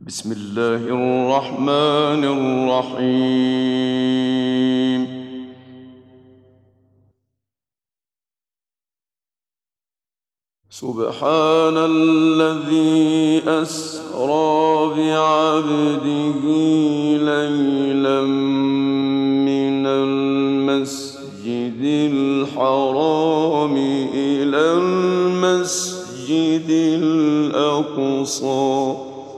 بسم الله الرحمن الرحيم. سبحان الذي أسرى بعبده ليلا من المسجد الحرام إلى المسجد الأقصى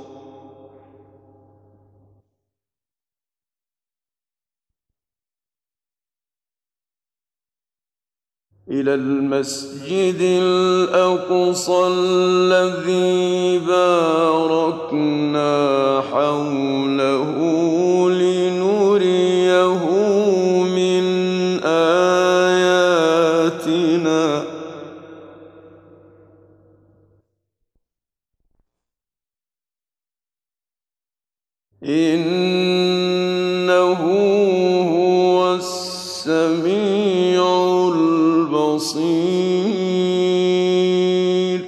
الذي باركنا حوله لنريه من آياتنا إنه هو السميع البصير.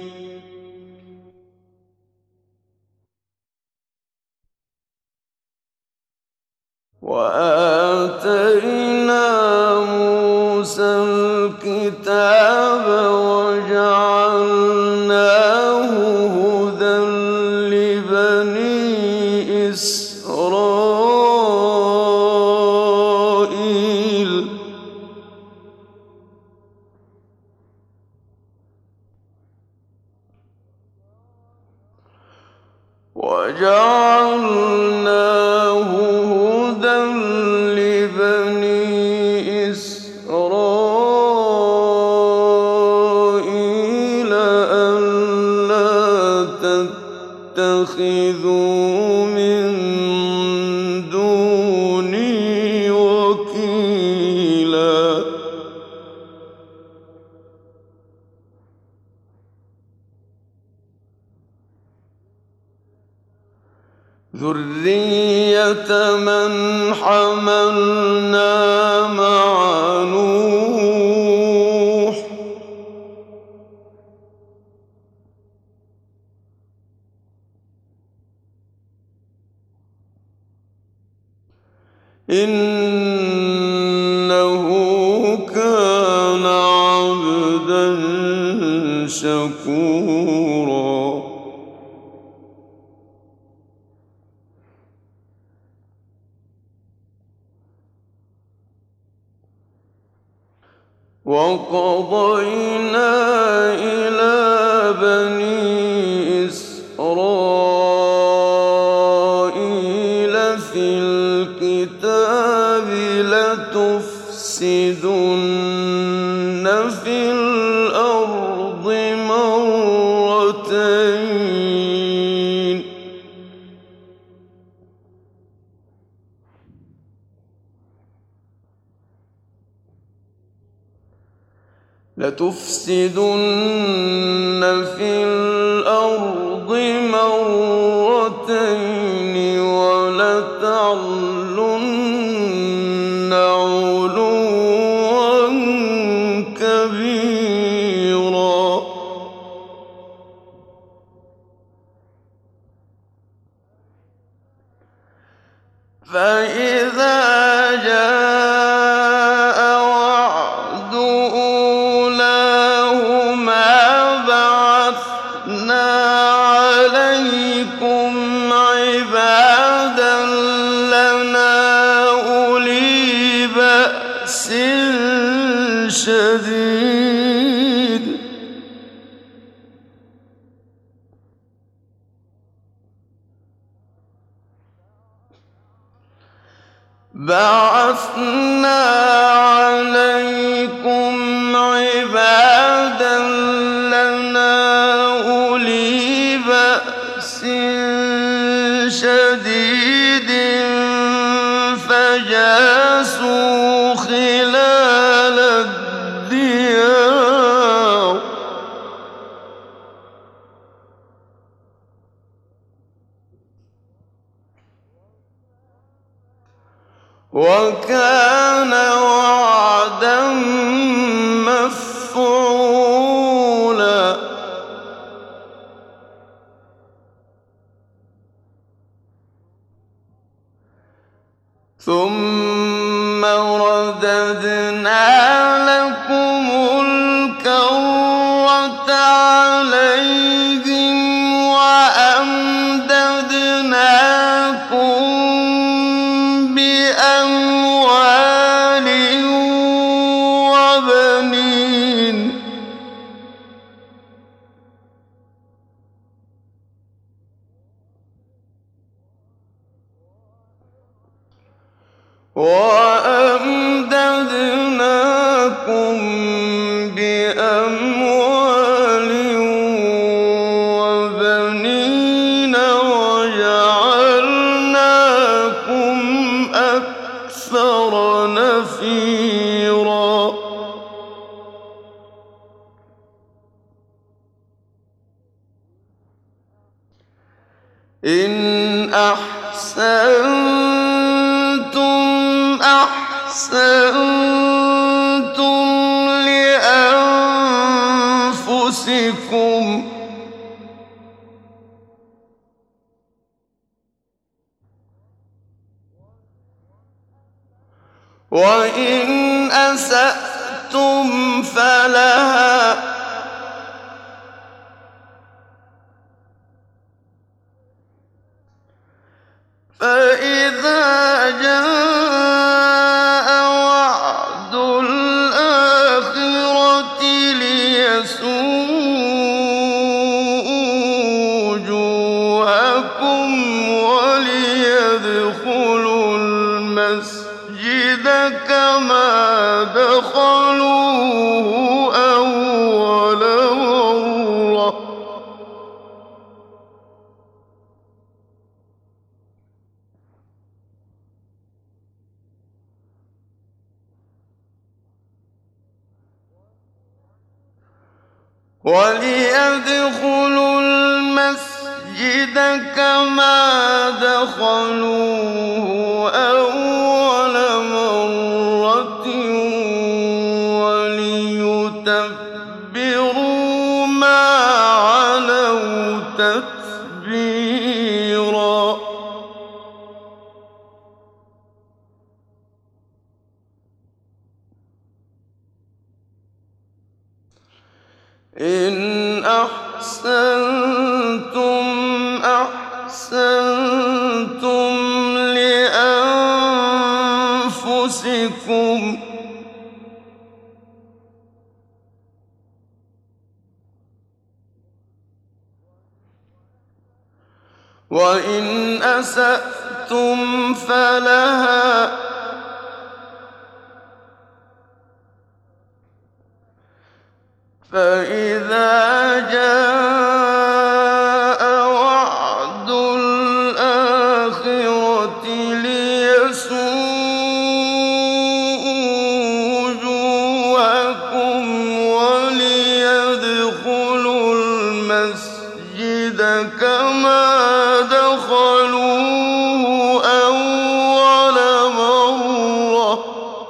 وآتينا موسى الكتاب وجعلناه هدى لبني إسرائيل ألا تتخذوا من دوني وكيلا. ذرية من حملنا مع نوح إنه كان عبدا شكورا. وقضينا إلى بني إسرائيل في الكتاب لتفسدن في الأرض مرتين ولتعلن علوا كبيرا. فإذا جاء وعد أولاهما بعثنا عليكم عبادا لنا أولي بأس شديد فجاسوا خلال الديار وكان وعدا مفعولا. ثم رددنا لكم الكرة عليهم وأمددناكم بأموال وبنين وجعلناكم أكثر نفيرا إن أحسنتم أحسنتم لأنفسكم وإن أسأتم فلها فإذا جاء وعد الآخرة ليسوءوا وجوهكم وليدخلوا المسجد كما دخلوه أول مرة وليدخلوا المسجد كما دخلوه أول مرة وليتبروا ما علوا تتبيرا إن أحسنتم أحسنتم لأنفسكم وإن أسأتم فلها فإذا جاء وعد الآخرة ليسوءوا وجوهكم وليدخلوا المسجد كما دخلوه أول مرة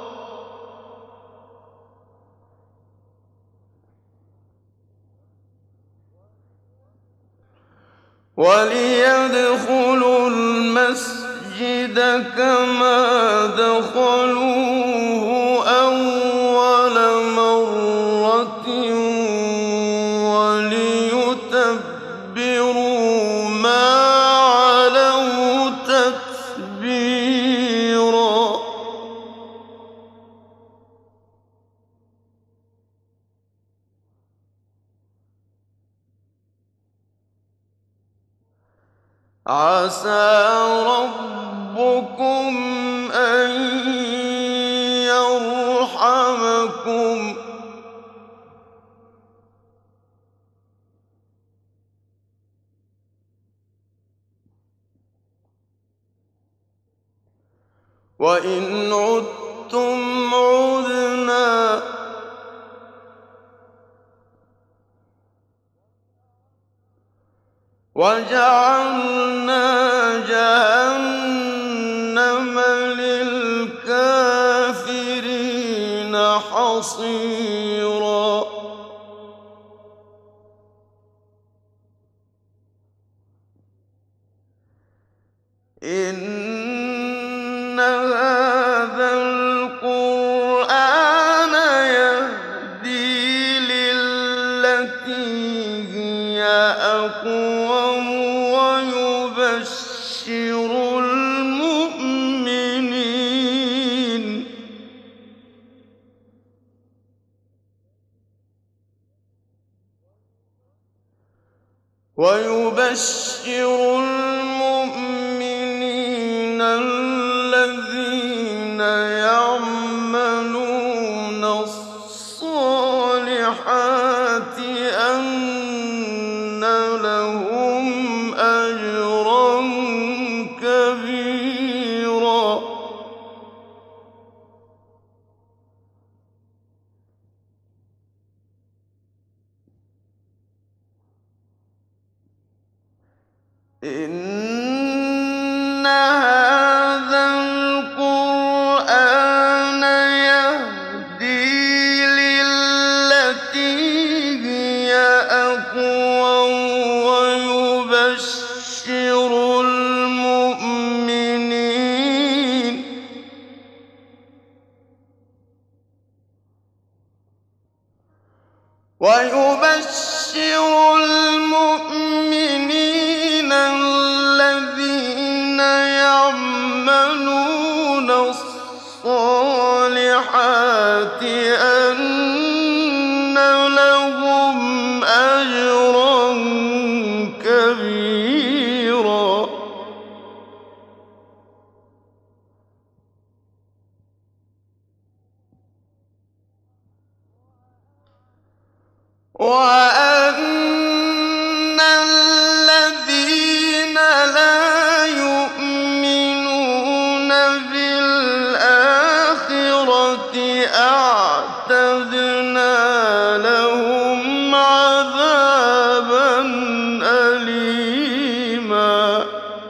وليدخلوا المسجد كما دخلوه أول مرة وليتبروا ما علوا تتبيرا عسى ربكم أن يرحمكم وإن عدتم عدنا وجعلنا جهنم للكافرين حصيرا إن هَٰذَا الْقُرْآنَ يَهْدِي لِلَّتِي هِيَ أَقْوَمُ وَيُبَشِّرُ الْمُؤْمِنِينَ الَّذِينَ يَعْمَلُونَ الصَّالِحَاتِ أَنَّ لَهُمْ أَجْرًا كَبِيرًا. إِنَّ هَٰذَا الْقُرْآنَ يَهْدِي لِلَّتِي هِيَ أَقْوَمُ وَيُبَشِّرُ الْمُؤْمِنِينَ الَّذِينَ يَعْمَلُونَ الصَّالِحَاتِ أَنَّ لَهُمْ أَجْرًا كَبِيرًا. وَأَنَّ الَّذِينَ لَا يُؤْمِنُونَ بِالْآخِرَةِ أَعْتَدْنَا لَهُمْ عَذَابًا أَلِيمًا.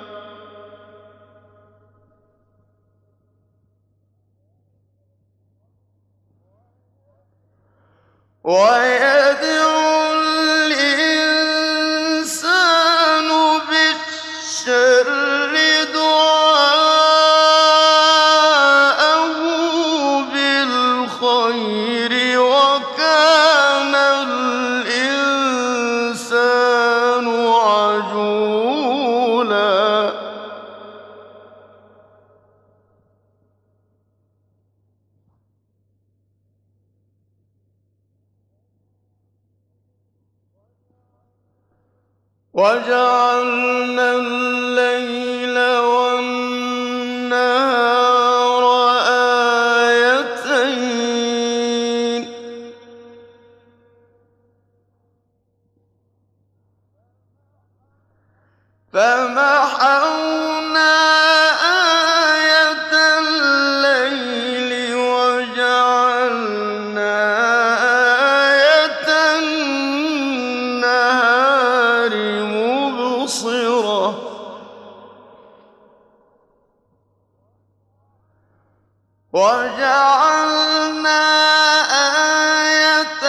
وَيَدْعُو الْإِنسَانُ بِالشَّرِّ دُعَاءَهُ بِالْخَيْرِ ۖ وَكَانَ الْإِنسَانُ عَجُولًا. وَجَعَلْنَا اللَّيْلَ وَالنَّهَارَ آيَتَيْنِ ۖ فَمَحَوْنَا آيَةَ اللَّيْلِ وَجَعَلْنَا آيَةَ النَّهَارِ مُبْصِرَةً ۚ وَجَعَلْنَا آيَةَ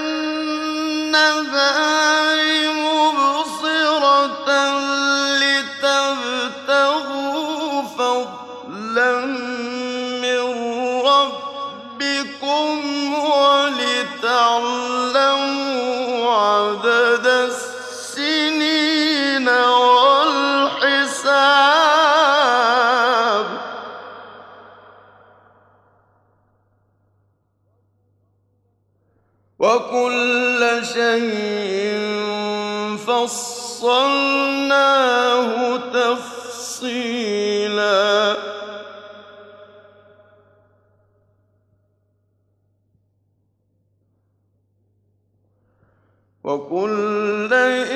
النَّهَارِ مُبْصِرَةً لِّتَبْتَغُوا فَضْلًا مِّن رَّبِّكُمْ وَلِتَعْلَمُوا عَدَدَ السِّنِينَ وَالْحِسَابَ ۚ وَكُلَّ شَيْءٍ فَصَّلْنَاهُ تَفْصِيلًا. وَكُلَّ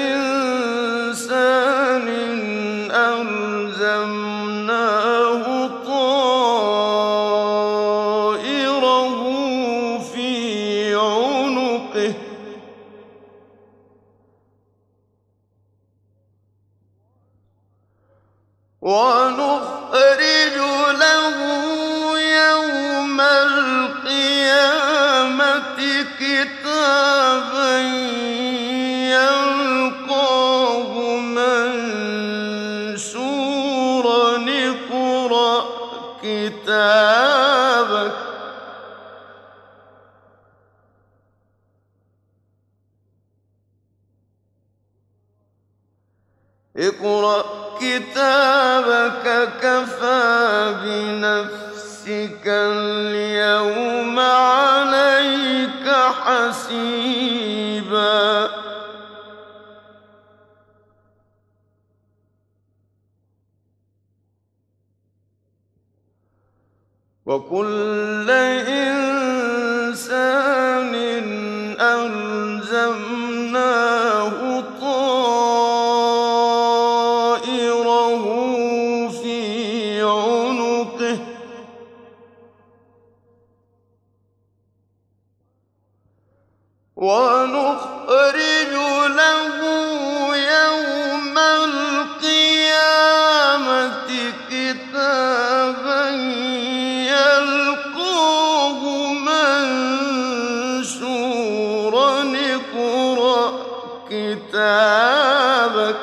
إِنسَانٍ أَلْزَمْنَاهُ طَائِرَهُ فِي عُنُقِهِ ۖ وَنُخْرِجُ لَهُ يَوْمَ الْقِيَامَةِ كِتَابًا يَلْقَاهُ مَنشُورًا. اقْرَأْ كتابك اقرأ كتابك كفى بنفسك اليوم عليك حسيبا وكل إنسان ألزمناه طائره في عنقه ونخرج له يوم القيامة كتابا يلقاه منشورا اقرأ كتابك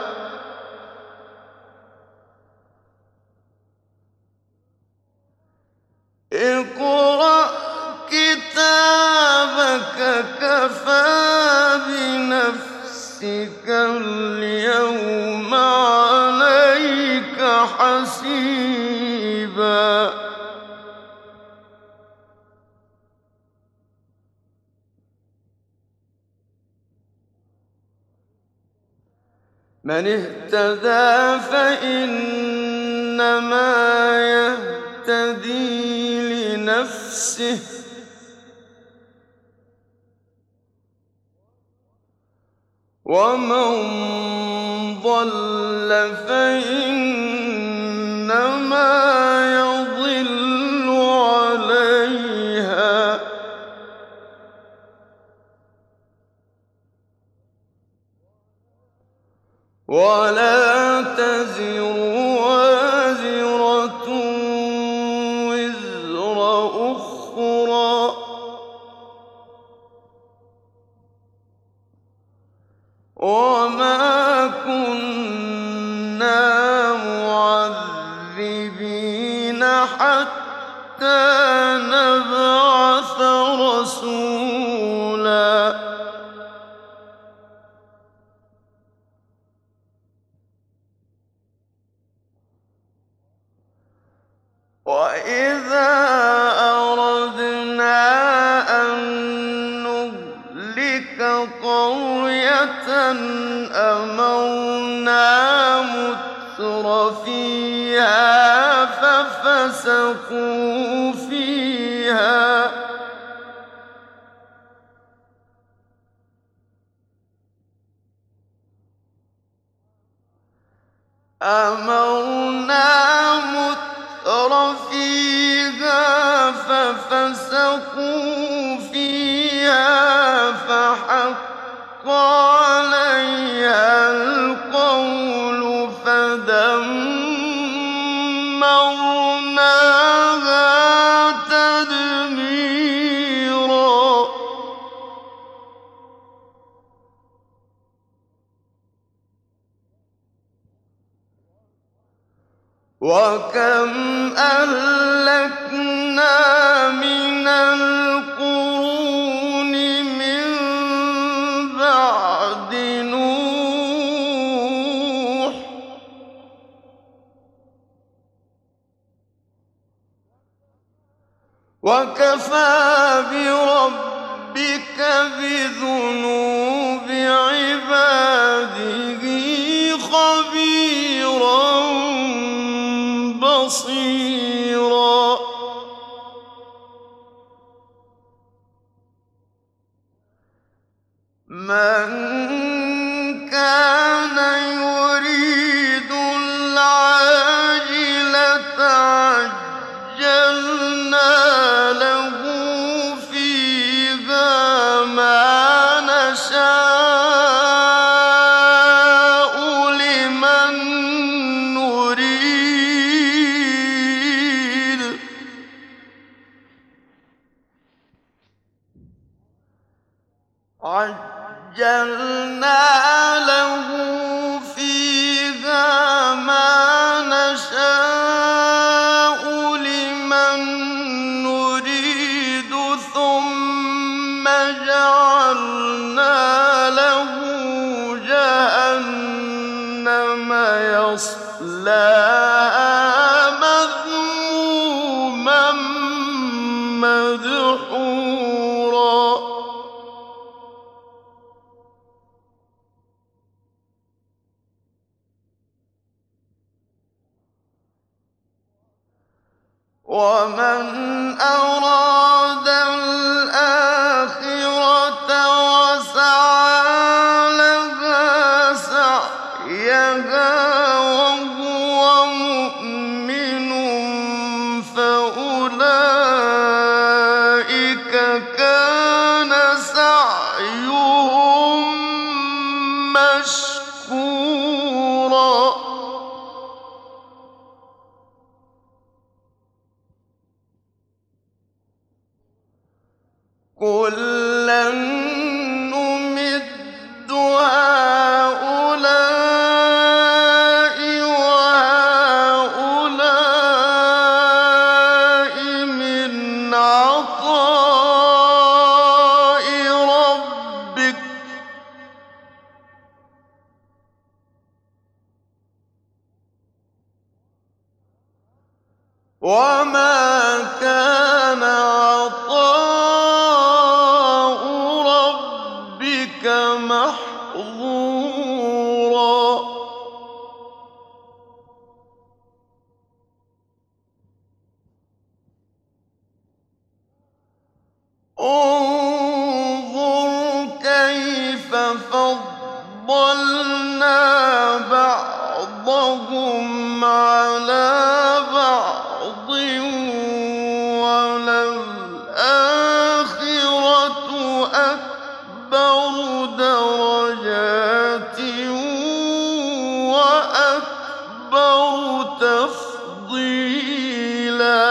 اقرأ كتابك كفى بنفسك اليوم عليك حسيبا من اهتدى فإنما يهتدي لنفسه ومن ضل فإنما يضل عليها ولا تزر وازرة وزر أخرى وما كنا معذبين حتى نبعث رسولا وإذا أردنا أن نهلك قرية أمرنا مترفيها ففسقوا فيها ففسقوا فيها فحق عليها القول فدمرناها تدميرا وكم أهلكنا من القرون من بعد نوح وكفى بربك بذنوب عباده خبيرا بصيرا من كان يريد العاجلة عجلنا له فيها ما نشاء لمن نريد عجلنا له فيها ما نشاء لمن مذموما مدحورا ومن أراد الآخرة وسعى لها سعيها وهو مؤمن فأولئك كان سعيهم مشكورا كُلًّا نُّمِدُّ هَٰؤُلَاءِ وَهَٰؤُلَاءِ مِنْ عَطَاءِ رَبِّكَ ۚ وَمَا كَانَ عَطَاءُ رَبِّكَ مَحْظُورًا انظُرْ كَيْفَ فَضَّلْنَا بَعْضَهُمْ عَلَىٰ بَعْضٍ ۚ وَلَلْآخِرَةُ أَكْبَرُ دَرَجَاتٍ وَأَكْبَرُ تَفْضِيلًا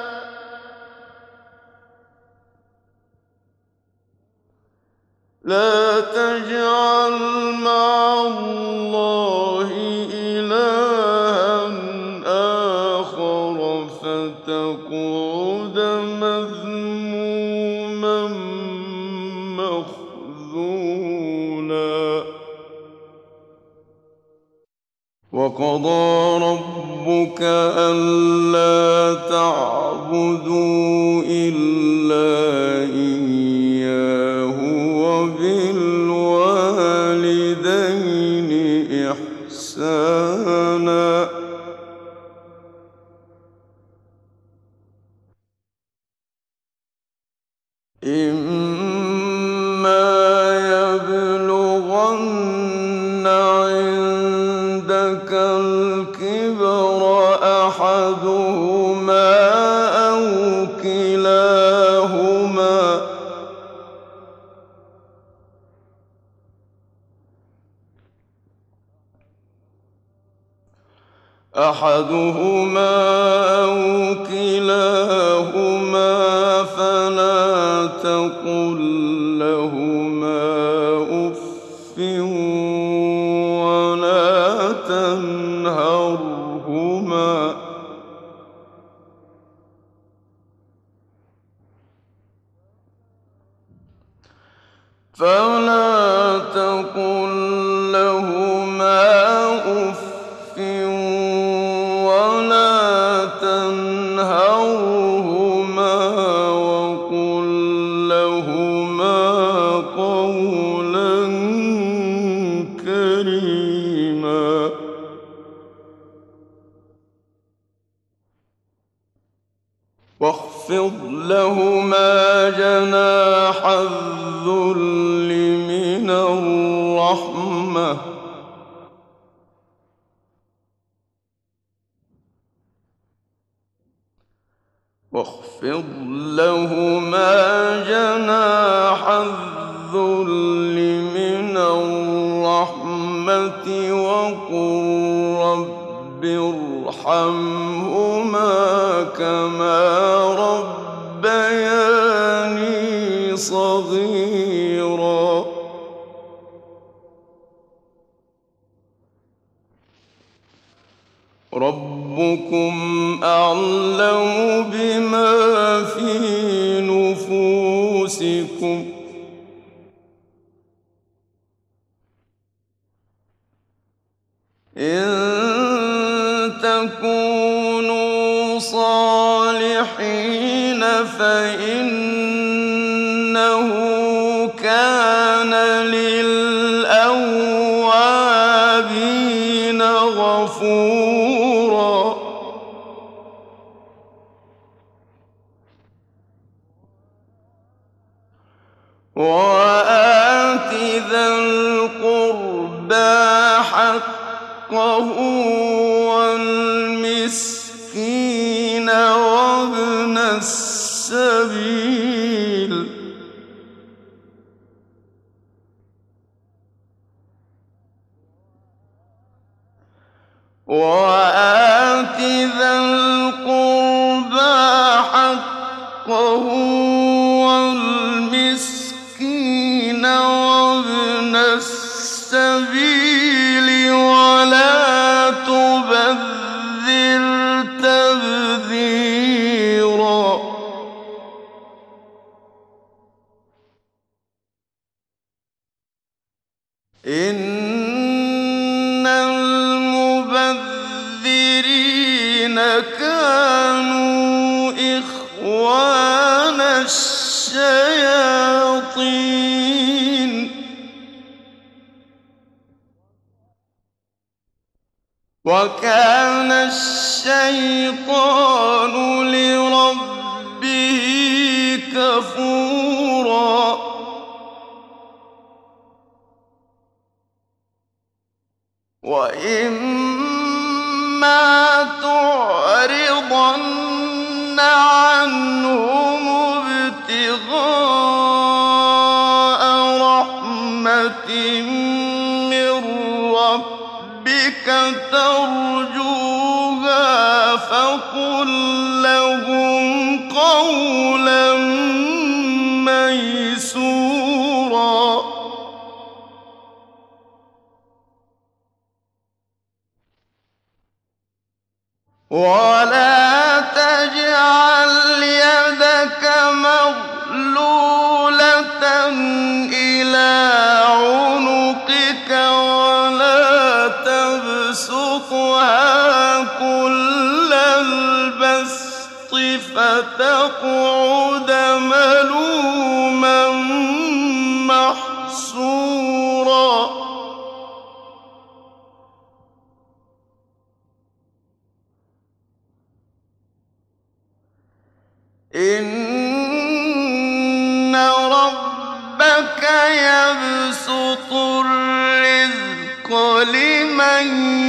لَا تَجْعَلْ مَعَ اللَّهِ إِلَٰهًا آخَرَ فَتَقْعُدَ مَذْمُومًا مَّخْذُولًا وَقَضَىٰ رَبُّكَ أَلَّا تَعْبُدُوا إِلَّا إِيَّاهُ وَبِالْوَالِدَيْنِ إِحْسَانًا ۚ إِمَّا يَبْلُغَنَّ عِندَكَ الْكِبَرَ أَحَدُهُمَا أَوْ كِلَاهُمَا فَلَا تَقُل لَّهُمَا أُفٍّ وَلَا تَنْهَرْهُمَا وَقُل لَّهُمَا قَوْلًا كَرِيمًا وَاخْفِضْ لَهُمَا جَنَاحَ الذُّلِّ مِنَ الرَّحْمَةِ ۖ وَقُل رَّبِّ ارْحَمْهُمَا كَمَا رَبَّيَانِي صَغِيرًا رَّبُّكُمْ أَعْلَمُ بِمَا فِي نُفُوسِكُمْ ۚ إِن تكونوا صالحين فإنه كان للأوابين غفورا وآت ذا القربى حقه والمسكين وابن السبيل وآت ذا القربى حقه والمسكين وابن السبيل ولا تبذر تبذيرا إن المبذرين كانوا إخوان الشياطين وكان الشيطان لربه كفورا وإما تعرضن عنهم ابتغاء رحمة من ربك ترجوها فقل لهم قولا ميسورا ولا تجعل يدك مغلولة إلى عنقك ولا تبسطها كل البسط فتقعد ملوما محسورا إن ربك يبسط الرزق لمن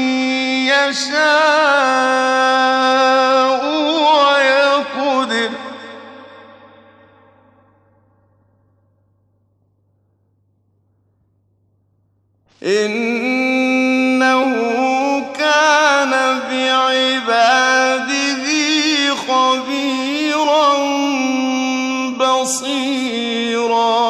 يشاء ويقدر إنه كان بعباده خبيرا بصيرا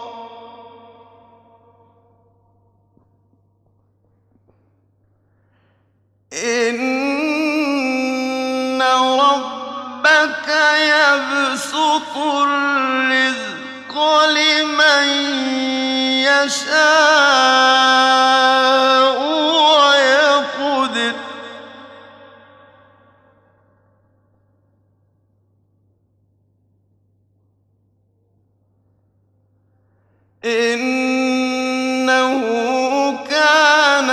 إن ربك يبسط الرزق لمن يشاء ويقدر إنه كان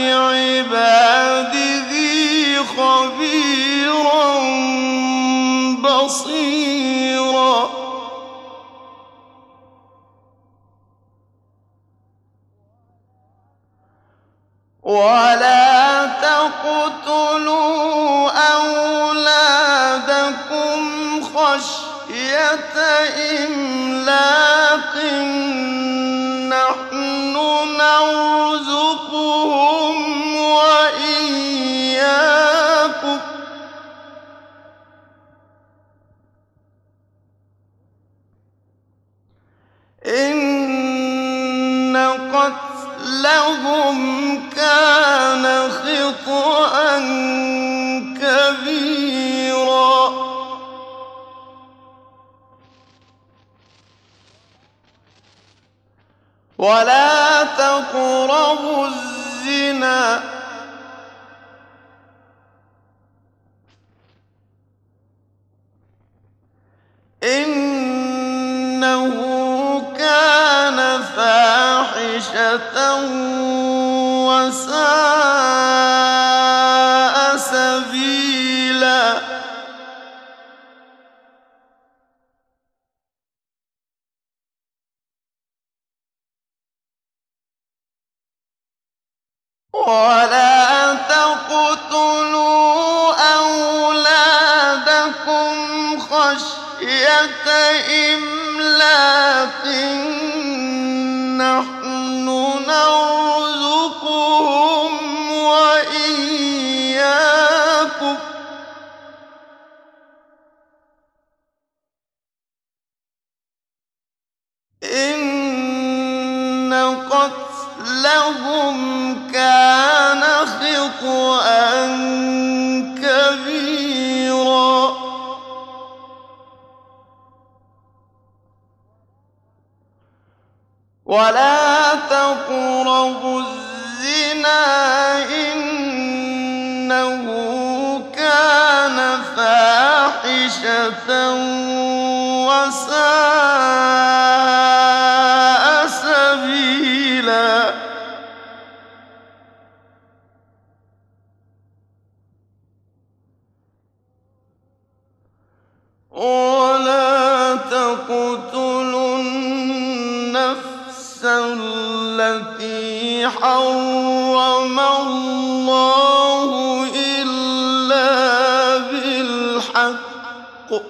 بعباده خبيرا بصيرا ولا تقتلوا أولادكم خشية إملاق نحن نرزقهم وإياكم إن قتلهم كان خطأ كبيرا ولا تقربوا الزنا كَانَ فَاحِشَةً وَسَاءَ سَبِيلًا وَلَا تَقْتُلُوا أَوْلَادَكُمْ خَشْيَةَ إِمْلَاقٍ ۖ نَّحْنُ نَرْزُقُهُمْ وَإِيَّاكُمْ ۚ إِنَّ قَتْلَهُمْ كَانَ خِطْئًا كَبِيرًا وَلَا تَقْرَبُوا الزِّنَا ۖ إِنَّهُ كَانَ فَاحِشَةً وَسَاءَ سَبِيلًا وَلَا تَقْتُلُوا النَّفْسَ الَّتِي حَرَّمَ اللَّهُ إِلَّا بِالْحَقِّ ۚ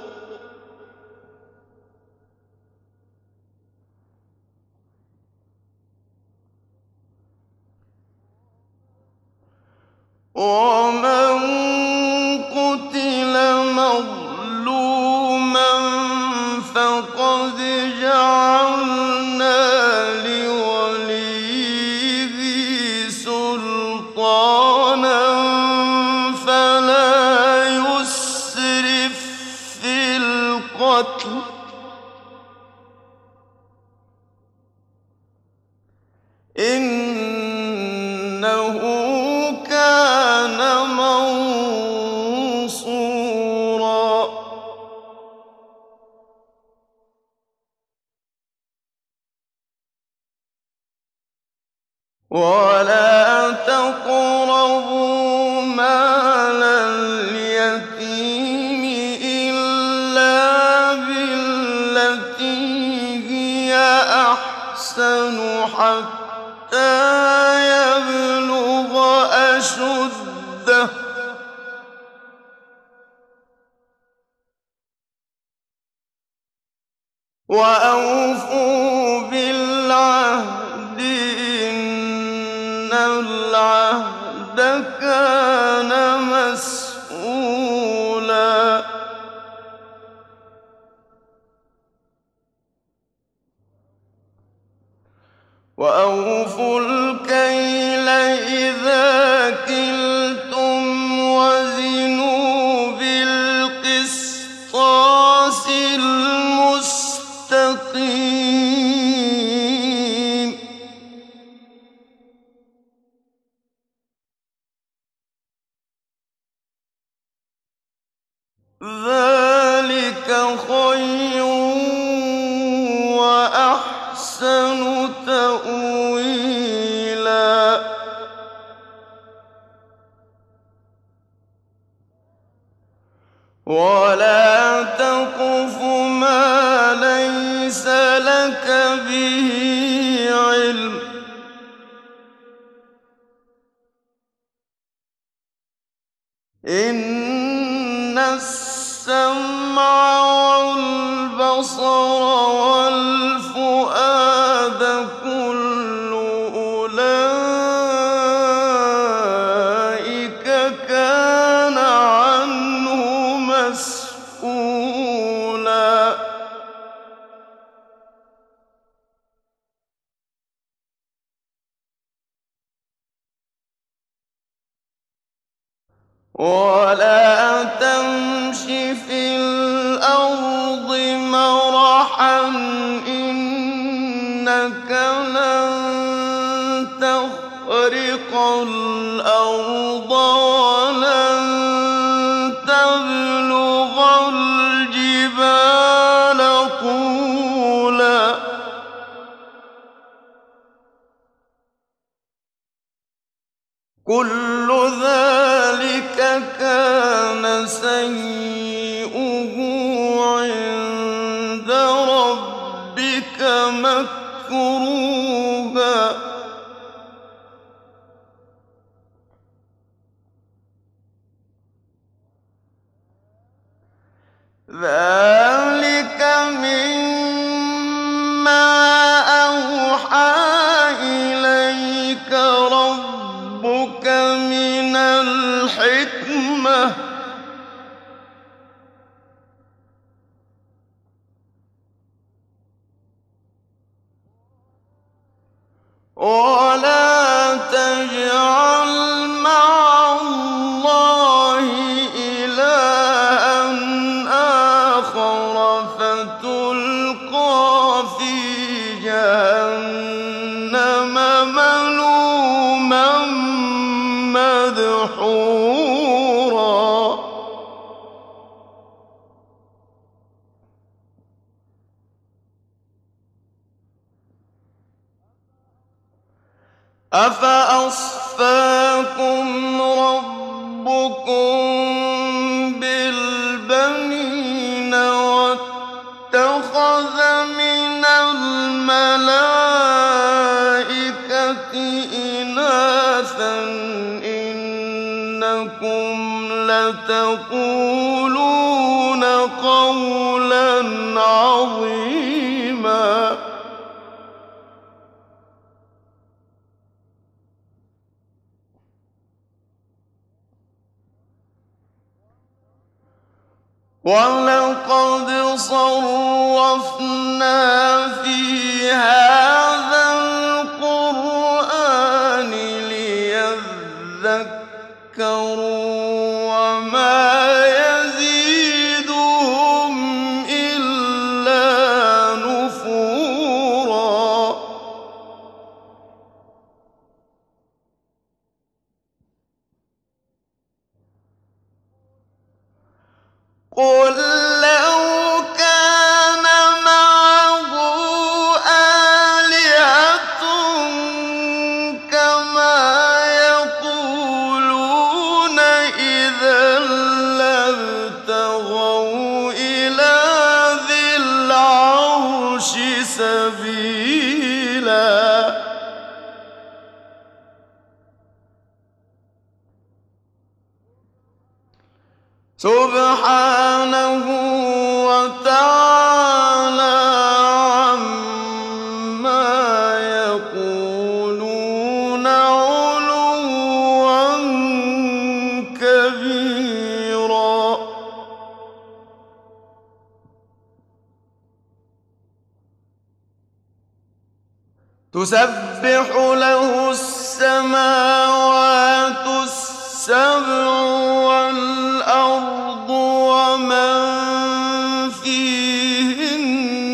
وَمَن قُتِلَ مَظْلُومًا فَقَدْ جَعَلْنَا لِوَلِيِّهِ سُلْطَانًا فَلَا يُسْرِف فِّي الْقَتْلِ ۖ إِنَّهُ كَانَ مَنصُورًا وَلَا تَقْرَبُوا مَالَ الْيَتِيمِ إِلَّا بِالَّتِي هِيَ أَحْسَنُ حَتَّىٰ يَبْلُغَ أَشُدَّهُ ۖ وَأَوْفُوا بِالْعَهْدِ ۖ إِنَّ الْعَهْدَ كَانَ مَسْئُولًا وَأَوْفُوا الْكَيْلَ إِذَا كِلْتُمْ وَزِنُوا بِالْقِسْطَاسِ الْمُسْتَقِيمِ ذَٰلِكَ خَيْرٌ وَأَحْسَنُ تَأْوِيلًا وَلَا تَقْفُ مَا لَيْسَ لَكَ بِهِ عِلْمٌ ۚ إِنَّ السَّمْعَ وَالْبَصَرَ وَالْفُؤَادَ كُلُّ أُولَٰئِكَ كَانَ عَنْهُ مَسْئُولًا وَلَا تَمْشِ فِي الْأَرْضِ مَرَحًا ۖ إِنَّكَ لَن تَخْرِقَ الْأَرْضَ وَلَن تَبْلُغَ الْجِبَالَ طُولًا ذلك مما أوحى إليك ربك من الحكمة ۗ ولا تجعل مع الله إلها آخر فتلقى في جهنم ملوما مدحورا. أفأصفاكم ربكم بالبنين واتخذ من الملائكة إناثا إنكم لتقولون قولا عظيما. وَلَقَدْ صَرَّفْنَا فِي هَٰذَا الْقُرْآنِ لِيَذَّكَّرُوا وَمَا يَزِيدُهُمْ إِلَّا نُفُورًا. قُل لَّوْ كَانَ مَعَهُ آلِهَةٌ كَمَا يَقُولُونَ إِذًا لَّابْتَغَوْا إِلَىٰ ذِي الْعَرْشِ سَبِيلًا. سبحانه وتعالى عما يقولون علوا كبيرا. تسبح له السماوات السبع والأرض ومن فيهن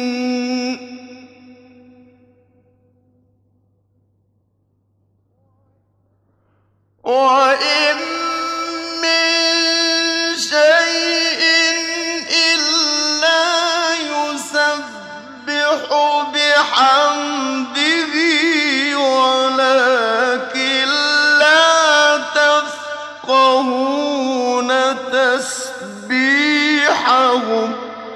وإن من شيء إلا يسبح بحمده ولكن لا تفقهون تسبيحهم.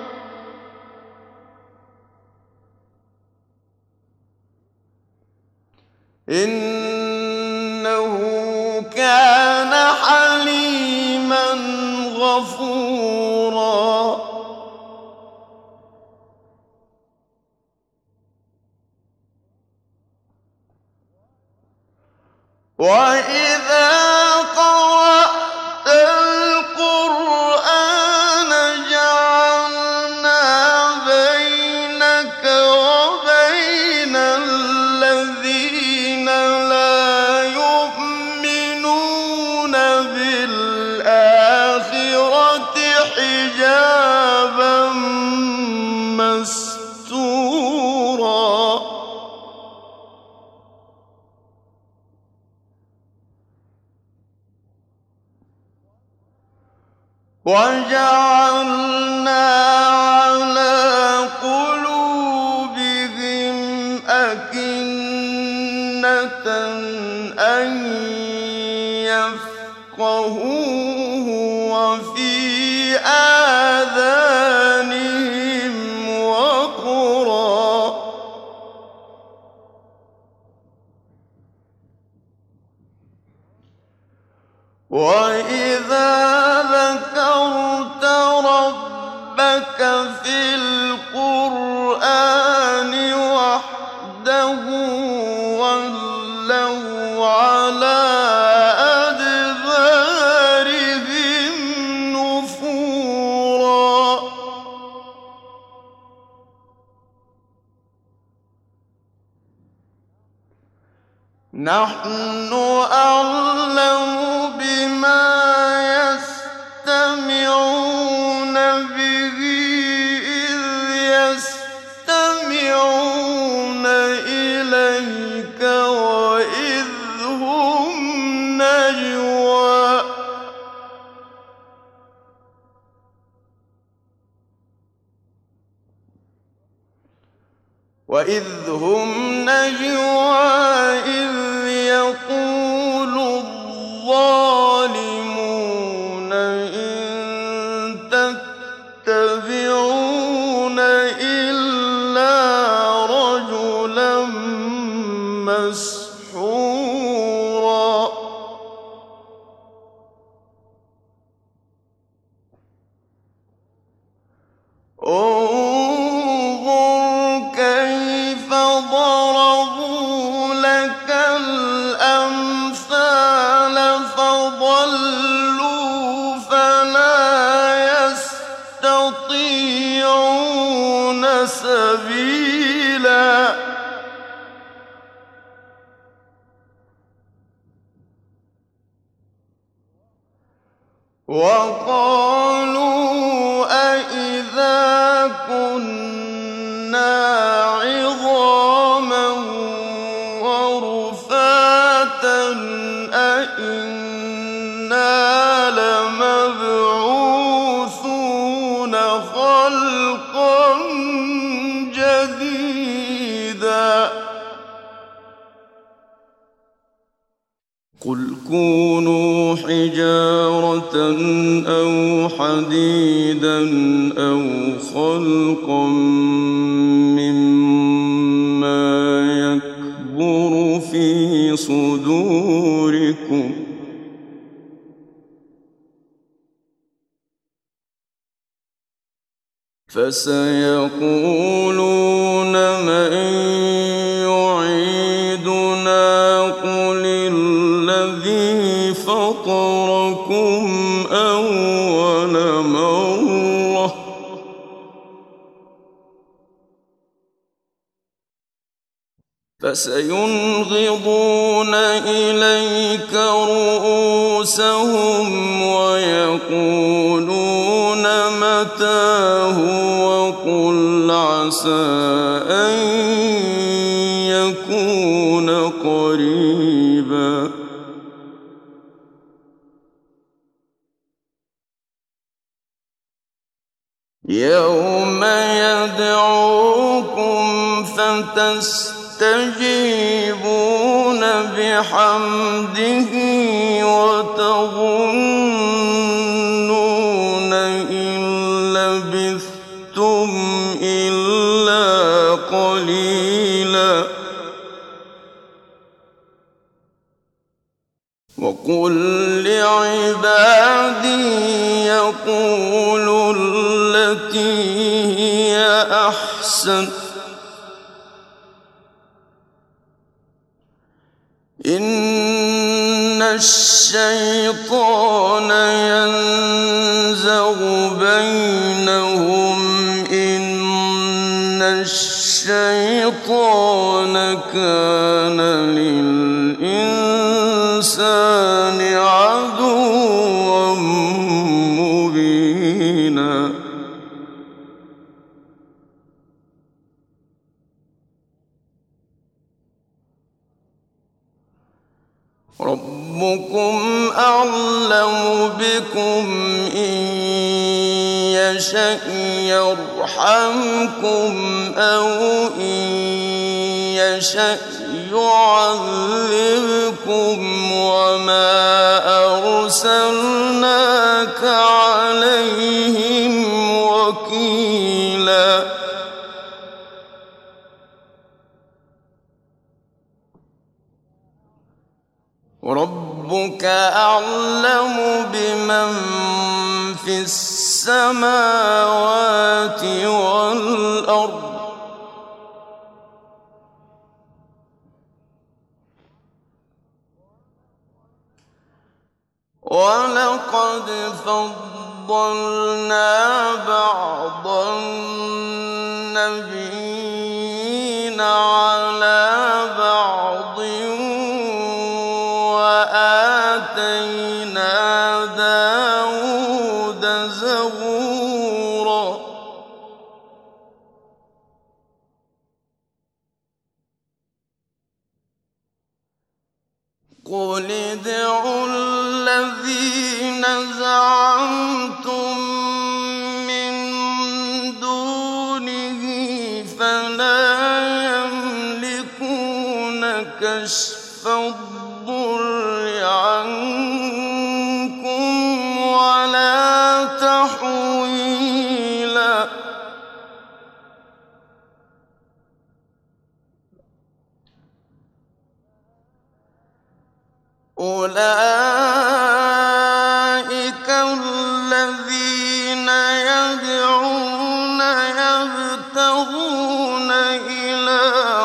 إنه كان حليما غفورا. وإذا قرأت القرآن جعلنا بينك وبين الذين لا يؤمنون بالآخرة حجابا مستورا. وجعلنا على قلوبهم أكنة أن يفقهوه وفي آذانهم وقرا وإذا ذكرت ربك في القرآن وحده ولوا على أدبارهم نفورا نحن أعلم بما يستمعون به إذ يستمعون إليك وإذ هم نجوى إذ يقول الظالمون إن تتبعون إلا رجلا مسحورا انظر كيف ضربوا لك الأمثال فضلوا فلا يستطيعون سبيلا وقالوا أإذا كنا عظاما ورفاتا أإنا لمبعوثون خلقا جديدا قل كونوا حجارة أو حديدا أو خلقا مما يكبر في صدوركم فسيقولون من يعيدنا قل الذي فطركم أول مرة فسينغضون إليك رؤوسهم ويقولون متى هو قل عسى أن يكون قريبا يوم يدعوكم فتستجيبون بحمده وتظنون إن لبثتم إلا قليلا وقل لعبادي يقولوا التي هي أحسن إن الشيطان ينزغ بينهم إن الشيطان كان للإنسان عدوا مبينا ربكم أعلم بكم إن يشأ يرحمكم أو إن يشأ يعذبكم وما أرسلناك عليهم وكيلا ربكم ربك أعلم بمن في السماوات والأرض ولقد فضلنا بعض النبيين على بعض وآتينا داود زبورا قل ادعوا الذين زعمتم من دونه فلا يملكون كشف الضر عنكم ولا تحويلا أولئك الذين يدعون يبتغون إلى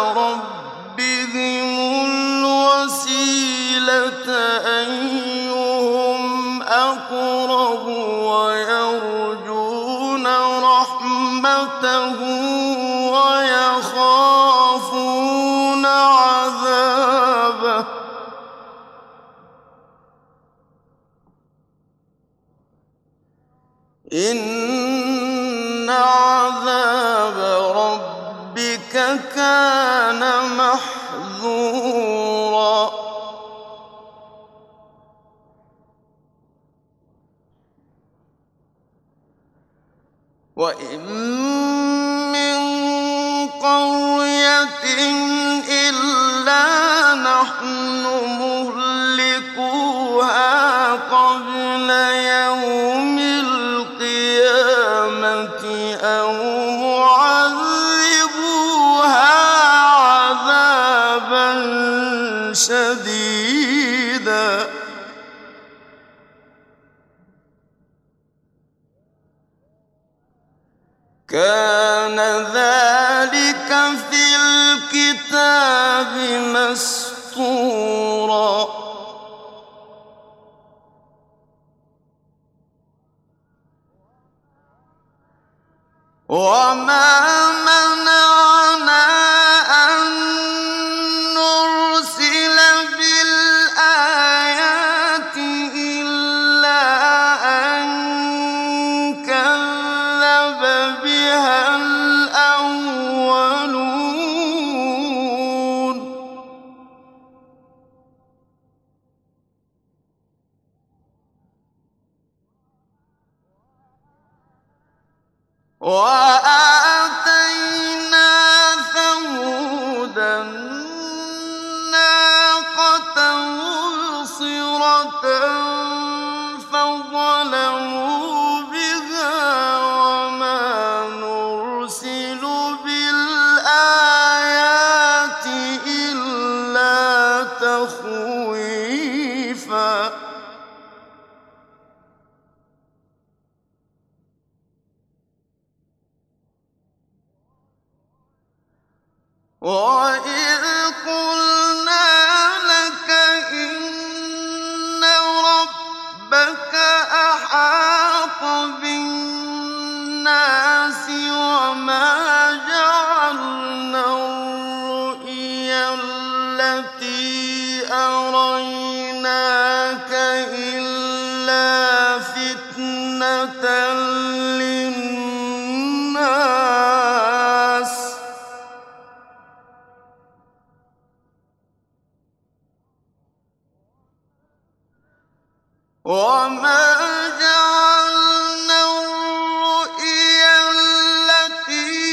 ربهم الوسيلة أيهم أقرب ويرجون رحمته ويخافون عذابه إن عذاب ربك كان محذورا وإن من قرية إلا نحن مهلكوها قبل يوم القيامة أو معذبوها عذابا شديدا كان ذلك في الكتاب مسطورا وما منعنا أن نرسل بالآيات إلا أن كذب بها الأولون وآتينا ثمود الناقة مبصرة فظلموا بها وما نرسل بالآيات إلا تخويفا وإذ قلنا لك إن ربك أحاط بالناس وما جعلنا الرؤيا التي أريناك إلا فتنة للناس وما جعلنا الرؤيا التي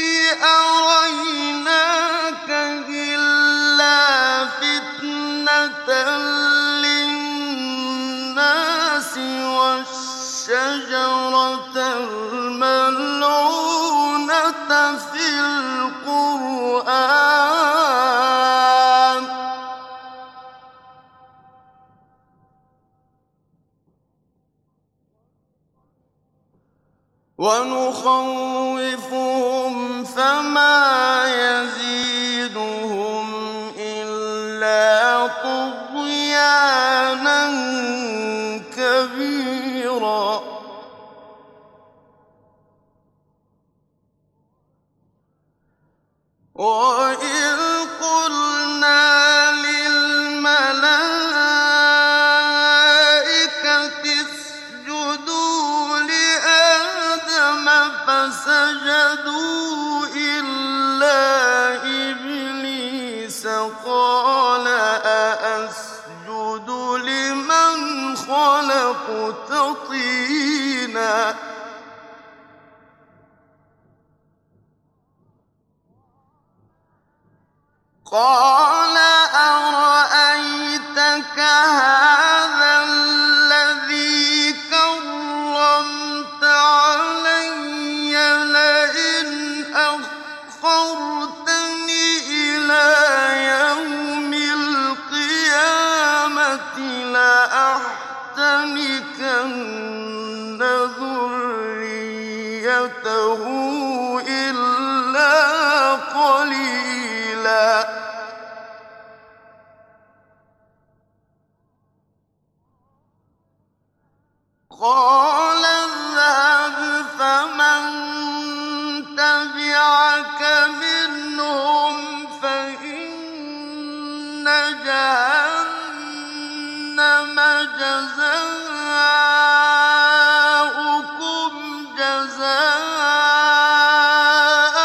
أريناك إلا فتنة للناس والشجرة الملعونة في القرآن ونخوفهم فما يزيدهم إلا طغيانا كبيرا وإذ قلنا للملائكة اسجدوا لآدم فسجدوا إلا إبليس قال أأسجد لمن خلقت طينا قال أرأيتك هذا الذي كرمت علي لئن أخرتني إلى يوم القيامة لأحتنكن ذريته إلا قليلا قال اذهب فمن تبعك منهم فإن جهنم جزاؤكم جزاء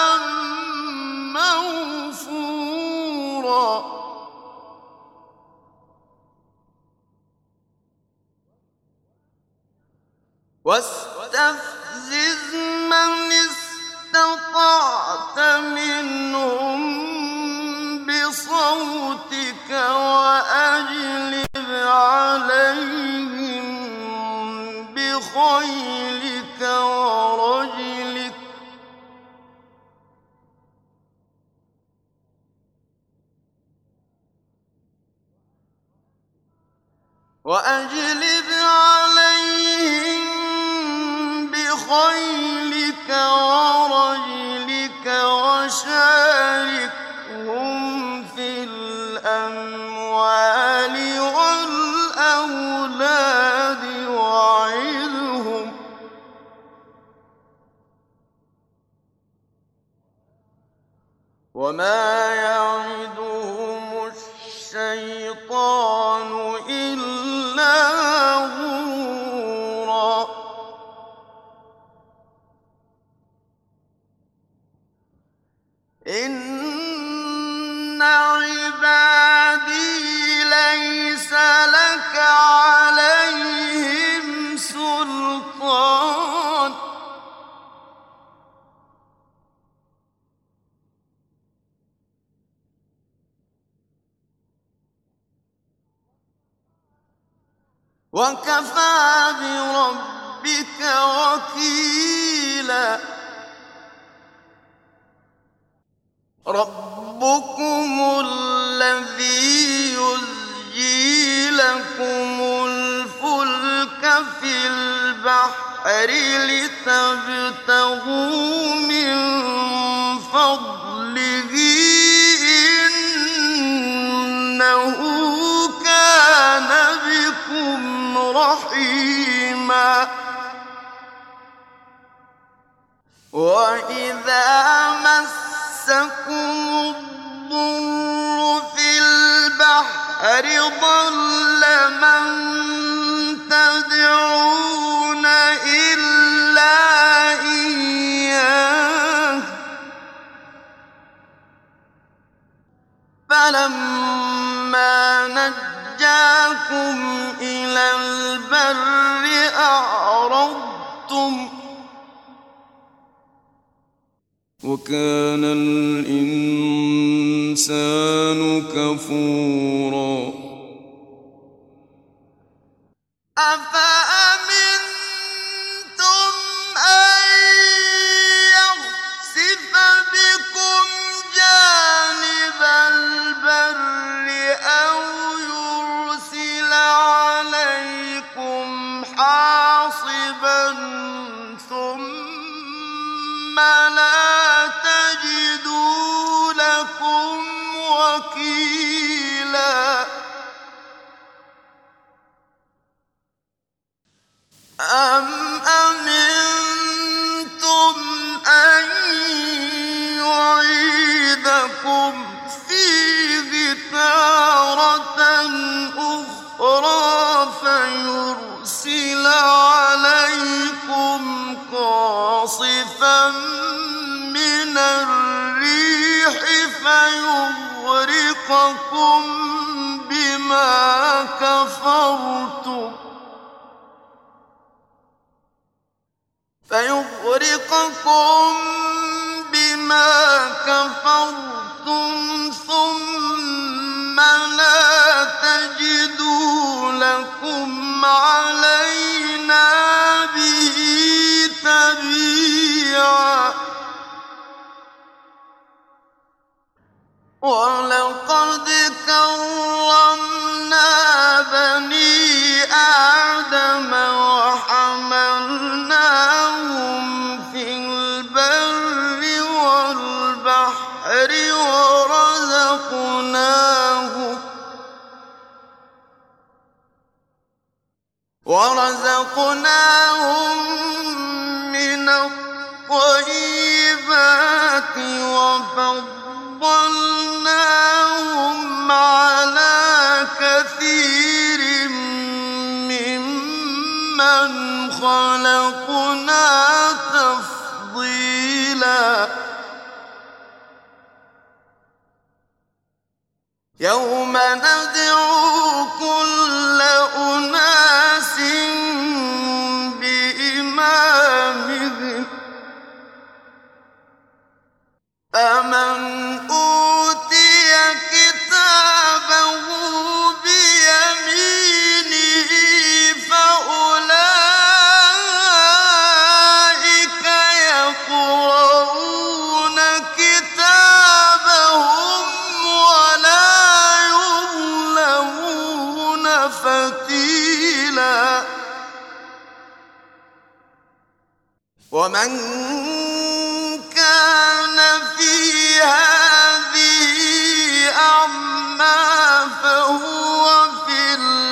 موفورا واستفزز من استطعت منهم بصوتك وأجلب عليهم بخيلك ورجلك وشاركهم في الأموال والأولاد وعظهم وما يعدهم الشيطان إلا غرورا إن عبادي ليس لك عليهم سلطان وكفى بربك وكيلا ربكم الذي يزجي لكم الفلك في البحر لتبتغوا من فضله إنه كان بكم رحيما وإذا مسكم الضر في البحر ضل من تدعون إلا إياه فلما نجاكم إلى البر أعرضتم وكان الإنسان كفورا أفأمنتم أن يخسف بكم جانب البر أو يرسل عليكم حاصبا ثم لا تجدوا لكم وكيلا أم أمنتم أن يعيدكم فيه تارة أخرى فيرسل عليكم قاصفا من الريح فيغرقكم بما كفرتم ثم لا تجدوا لكم علينا به تبيعا ولقد كرمنا بني آدم وحملناهم في البر والبحر ورزقناهم من الطيبات وفضلناهم على كثير ممن خلقنا تفضيلا يوم ندعو كل أناس بإمامهم فمن أوتي كتابه بيمينه فأولئك يقرؤون كتابهم ولا يظلمون فتيلا ومن كان في هذه أعمى فهو في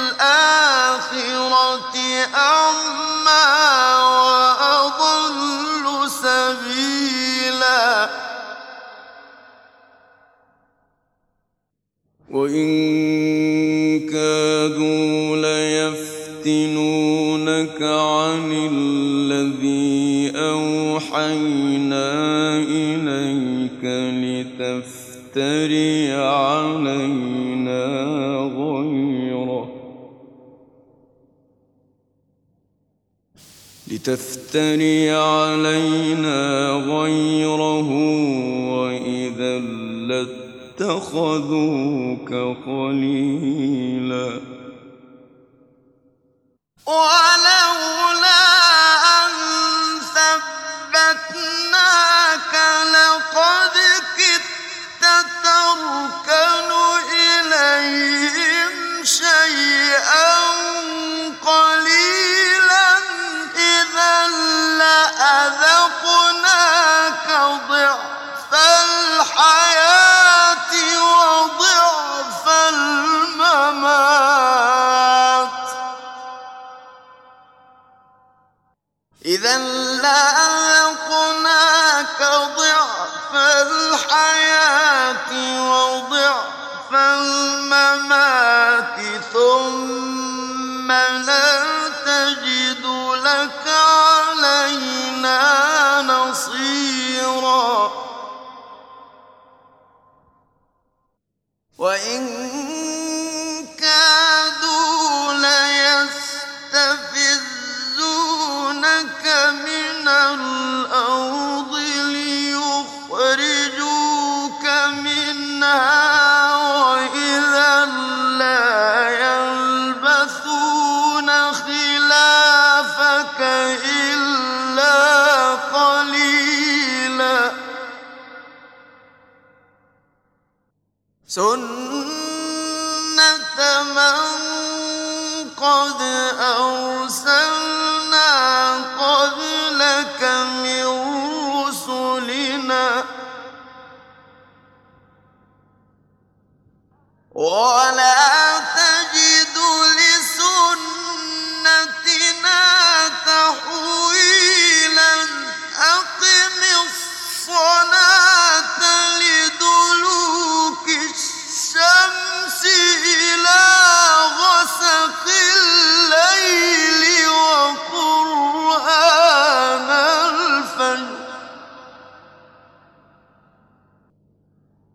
الآخرة أعمى وأضل سبيلا وإن كادوا ليفتنونك عن الذي أوحينا إليك لتفتري علينا غيره وإذا لاتخذوك خليلا ولولا أن ثبتناك لقد كدت تركن إليهم شيئا قليلا إذا لأذقناك ضعف الحياة وضعف الممات إذا لأذقناك ضعف الحياة وضعف الممات ثم لا تجد لك علينا نصيرا وإن كادوا ليستفزونك من الأرض ليخرجوك منها وإذا لا يلبثون خلافك إلا قليلا سنة من قد أرسلنا قبلك من رسلنا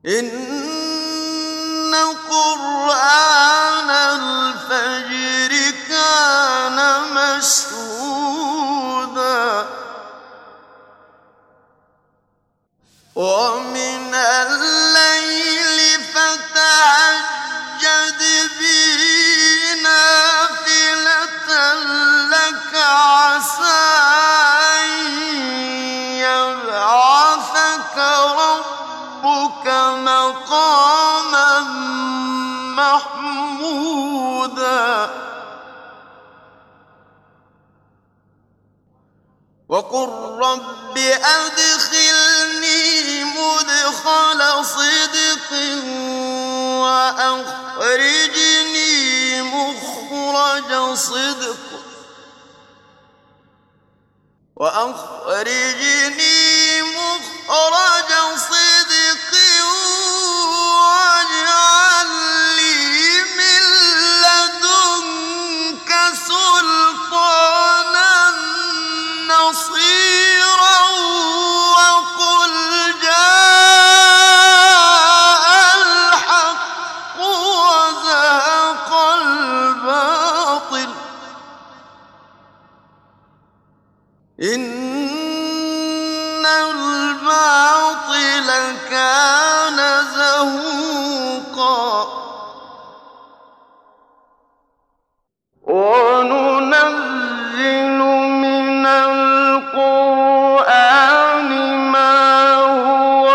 إن قرآن الفجر كان مشهودا ومن الليل فتهجد به نافلة لك عسى أن يبعثك ربك مقاما محمودا وقل رب أدخلني مدخل صدق وأخرجني مخرج صدق واجعل لي من لدنك سلطانا نصيرا وقل جاء الحق وزهق الباطل إن الباطل كان زهوقا وننزل من القرآن ما هو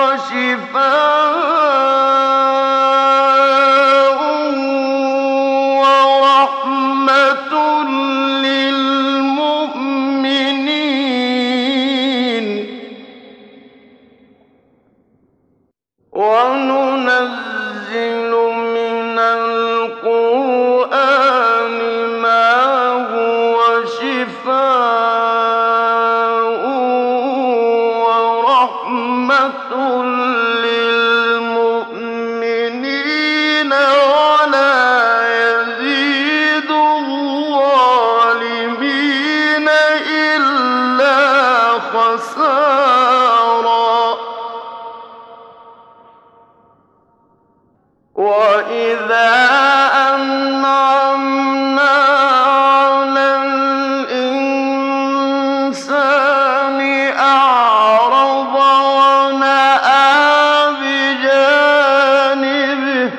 شفاء ورحمة للمؤمنين وننزل من القرآن ما هو شفاء ورحمة للمؤمنين ولا يزيد الظالمين إلا خسارا وإذا أنعمنا على الإنسان أعرض ونأى بجانبه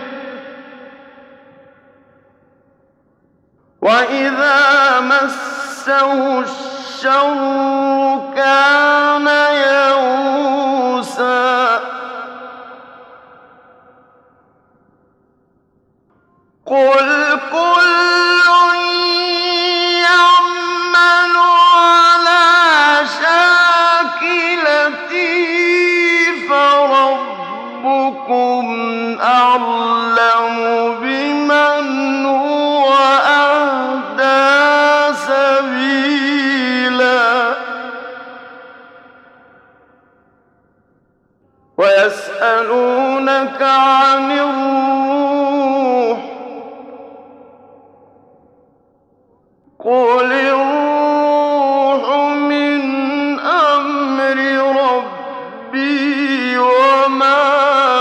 وإذا مسه الشر كان يئوسا قل كل يعمل على شاكلته فربكم أعلم بمن هو أهدى سبيلا ويسألونك عن الروح قل الروح من أمر ربي وما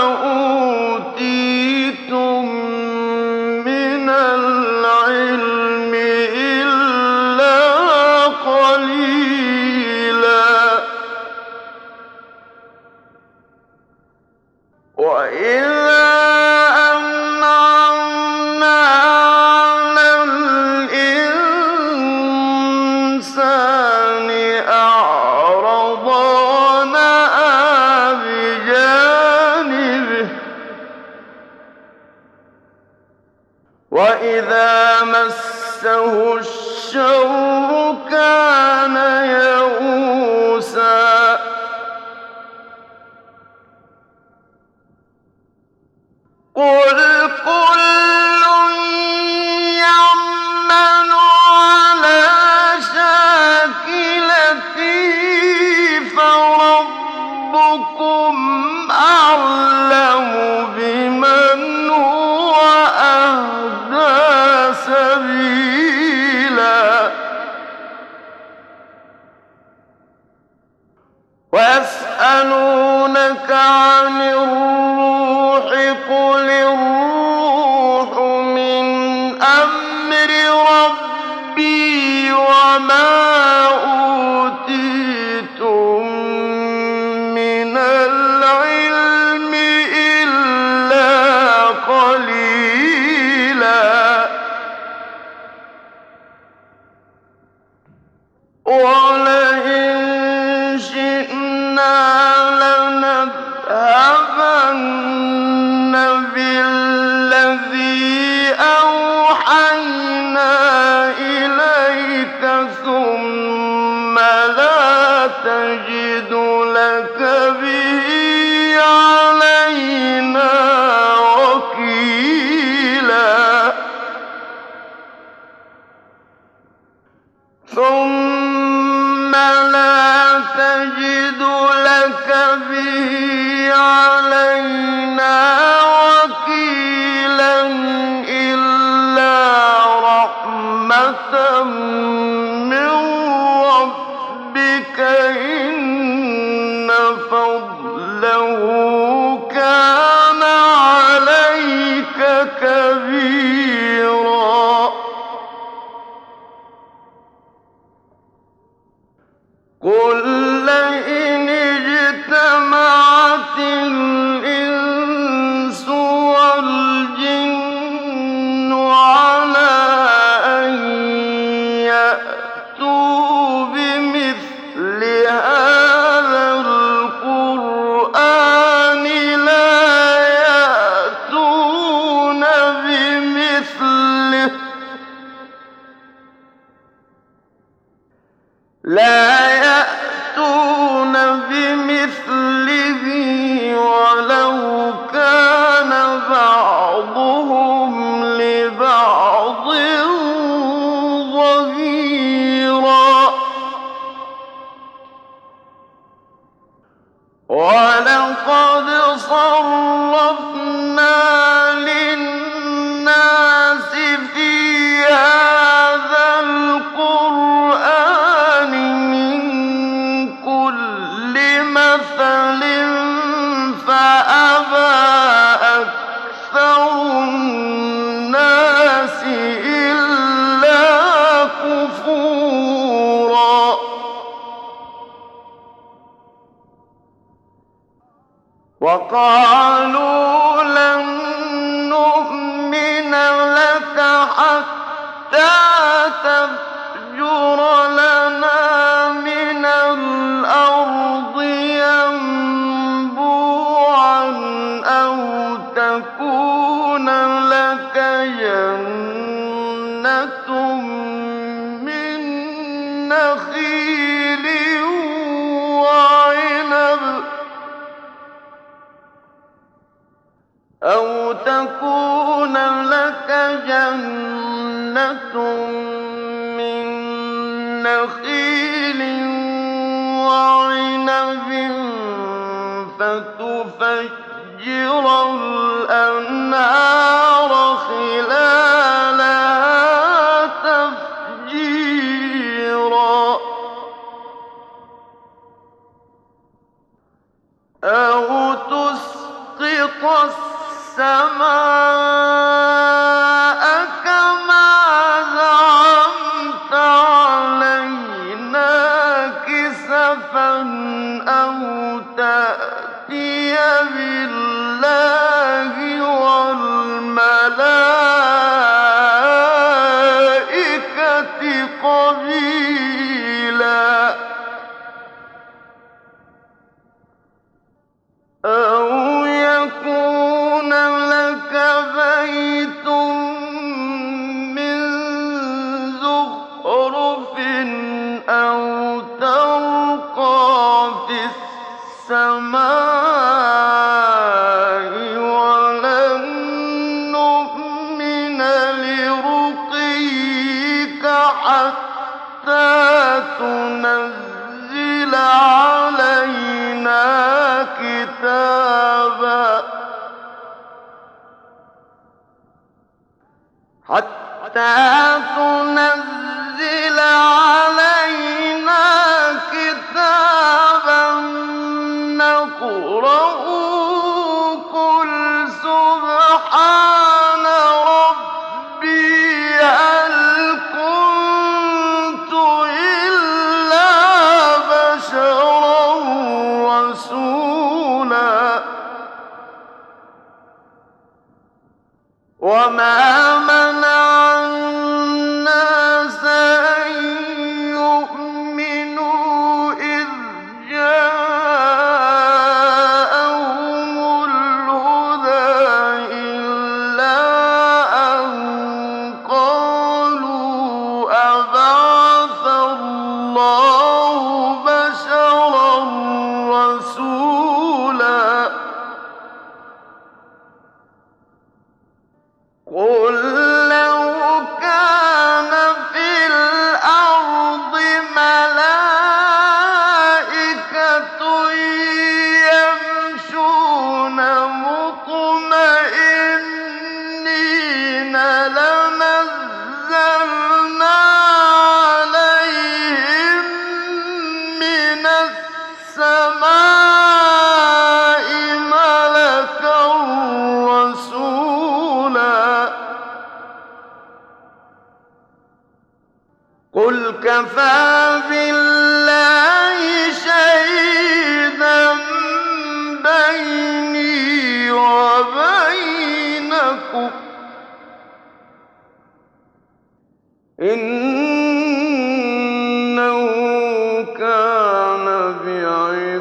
أوتيتم من العلم إلا قليلا وإذا أنعمنا على الإنسان أعرض ونأى بجانبه وإذا مسه الشر كان يئوسا قل كل يعمل على شاكلته فربكم أعلم بمن هو أهدى سبيلا ويسألونك عن الروح قُلِ الرُّوحُ مِنْ أَمْرِ رَبِّي وَمَا أُوتِيتُم مِّنَ الْعِلْمِ إِلَّا قَلِيلًا وَلَئِن شِئْنَا لَنَذْهَبَنَّ بِالَّذِي أَوْحَيْنَا إِلَيْكَ ثُمَّ لَا تَجِدُ لَكَ بِهِ عَلَيْنَا وَكِيلًا ثُمَّ لَا تَجِدُ لَكَ بِهِ عَلَيْنَا وَكِيلًا إِلَّا رَحْمَةً مِّن رَّبِّكَ إِنَّ فَضْلَهُ كَانَ عَلَيْكَ كَبِيرًا قُل لَّئِنِ اجْتَمَعَتِ الْإِنسُ وَالْجِنُّ عَلَىٰ أَن يَأْتُوا بِمِثْلِ هَٰذَا الْقُرْآنِ لا يأتون بمثله ولو كان بعضهم لبعض ظهيرا وَلَقَدْ صَرَّفْنَا لِلنَّاسِ فِي هَٰذَا الْقُرْآنِ مِن كُلِّ مَثَلٍ فَأَبَىٰ أَكْثَرُ النَّاسِ إِلَّا كُفُورًا وَقَالُوا لَن نُّؤْمِنَ لَكَ حَتَّىٰ تَفْجُرَ لَنَا مِنَ الْأَرْضِ يَنبُوعًا أَوْ تَكُونَ لَكَ جَنَّةٌ مِّن نَّخِيلٍ وَعِنَبٍ فَتُفَجِّرَ الْأَنْهَارَ خِلَالَهَا تَفْجِيرًا أَوْ تُسْقِطَ السَّمَاءَ كَمَا زَعَمْتَ عَلَيْنَا كِسَفًا أَوْ تَأْتِيَ بِاللَّهِ وَالْمَلَائِكَةِ قَبِيلًا أَوْ يَكُونَ لَكَ بَيْتٌ مِّن زُخْرُفٍ أَوْ تَرْقَىٰ فِي السَّمَاءِ وَلَن نُّؤْمِنَ لِرُقِيِّكَ حَتَّىٰ تُنَزِّلَ عَلَيْنَا كِتَابًا نَّقْرَؤُهُ قُلْ سُبْحَانَ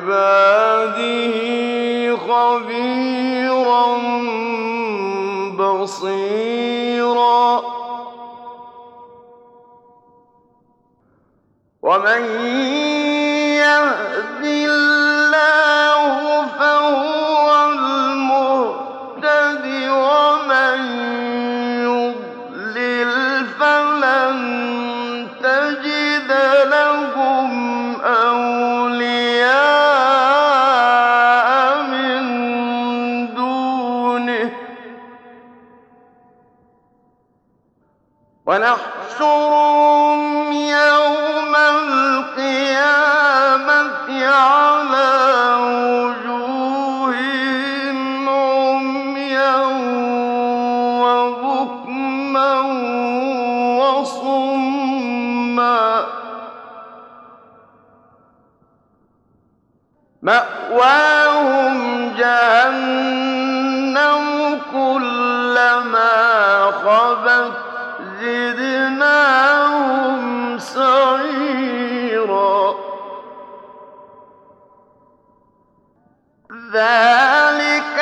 عِبَادِهِ خَبِيرًا بَصِيرًا وَمَن يَهْدِ اللَّهُ فَهُوَ الْمُهْتَدِ وَمَن يُضْلِلْ فَلَن تَجِدَ لَهُمْ أَوْلِيَاءَ مِن دُونِهِ وَنَحْشُرُهُمْ يَوْمَ الْقِيَامَةِ عَلَىٰ وُجُوهِهِمْ عُمْيًا وَبُكْمًا وَصُمًّا مَّأْوَاهُمْ جَهَنَّمُ كُلَّمَا خَبَتْ زِدْنَاهُمْ سَعِيرًا ذَٰلِكَ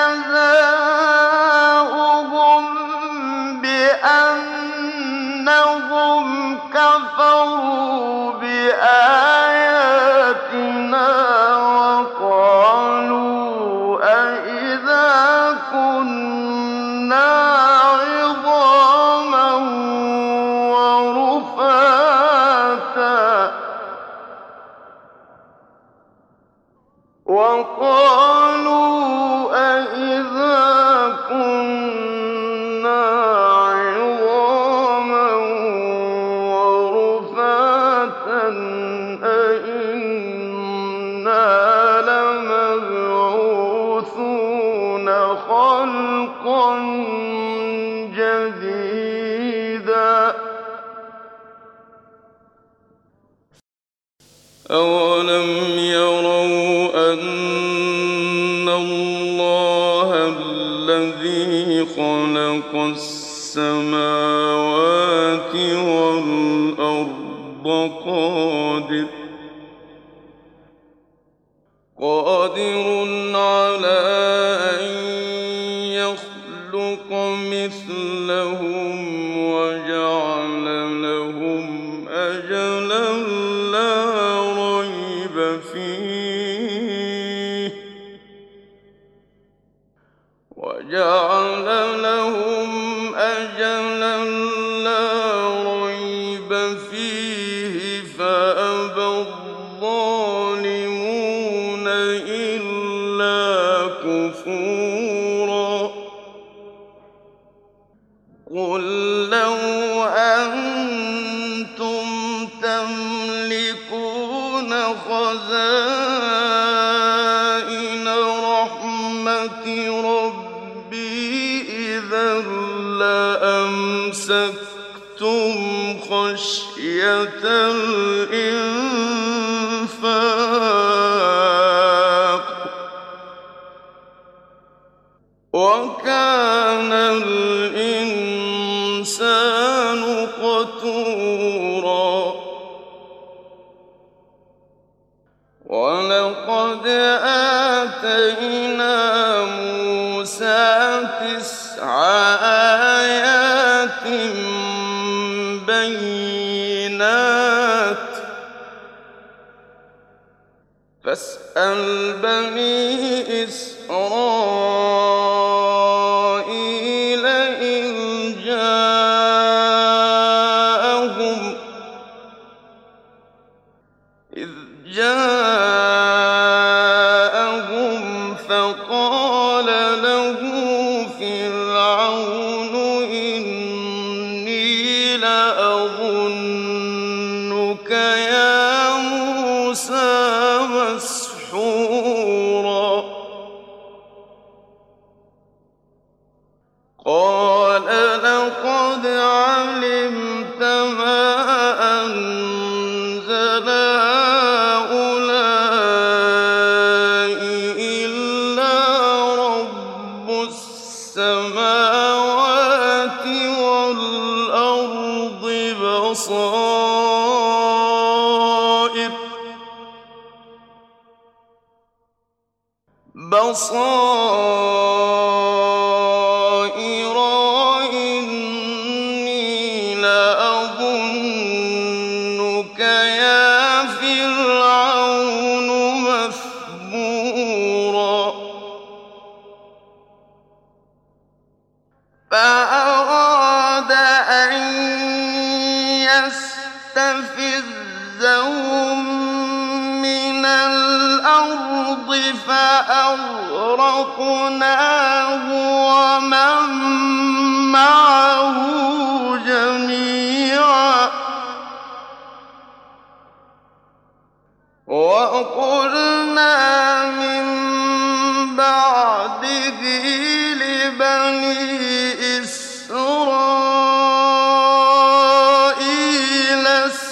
جَزَاؤُهُم بِأَنَّهُمْ كَفَرُوا بِآيَاتِنَا وَقَالُوا أَإِذَا كُنَّا عِظَامًا وَرُفَاتًا أَإِنَّا لَمَبْعُوثُونَ خَلْقًا جَدِيدًا أَوَلَمْ يَرَوْا أَنَّ اللَّهَ الَّذِي خَلَقَ السَّمَاوَاتِ وَالْأَرْضَ قَادِرٌ عَلَىٰ أَن يَخْلُقَ مِثْلَهُمْ وَجَعَلَ لَهُمْ أَجَلًا لَّا رَيْبَ فِيهِ فَأَبَى الظَّالِمُونَ إِلَّا كُفُورًا قُل لَّوْ أَنتُمْ تَمْلِكُونَ خَزَائِنَ رَحْمَةِ رَبِّي إِذًا لَّأَمْسَكْتُمْ خَشْيَةَ الْإِنفَاقِ وَكَانَ الْإِنسَانُ قَتُورًا وَلَقَدْ آتَيْنَا مُوسَىٰ 9 آيَاتٍ بَيِّنَاتٍ فَاسْأَلْ بَنِي إِسْرَائِيلَ إِذْ جَاءَهُمْ فَقَالَ لَهُ فِرْعَوْنُ إِنِّي لَأَظُنُّكَ يَا مُوسَىٰ مَسْحُورًا بَصَائِرَ إِنِّي لَأَظُنُّكَ يَا فِرْعَوْنُ مَثْبُورًا فَأَرَادَ أَن يَسْتَفِزَّهُم مِّنَ الْأَرْضِ فَأَغْرَقْنَاهُ وَمَن مَّعَهُ جَمِيعًا وَقُلْنَا مِن بَعْدِهِ لِبَنِي إِسْرَائِيلَ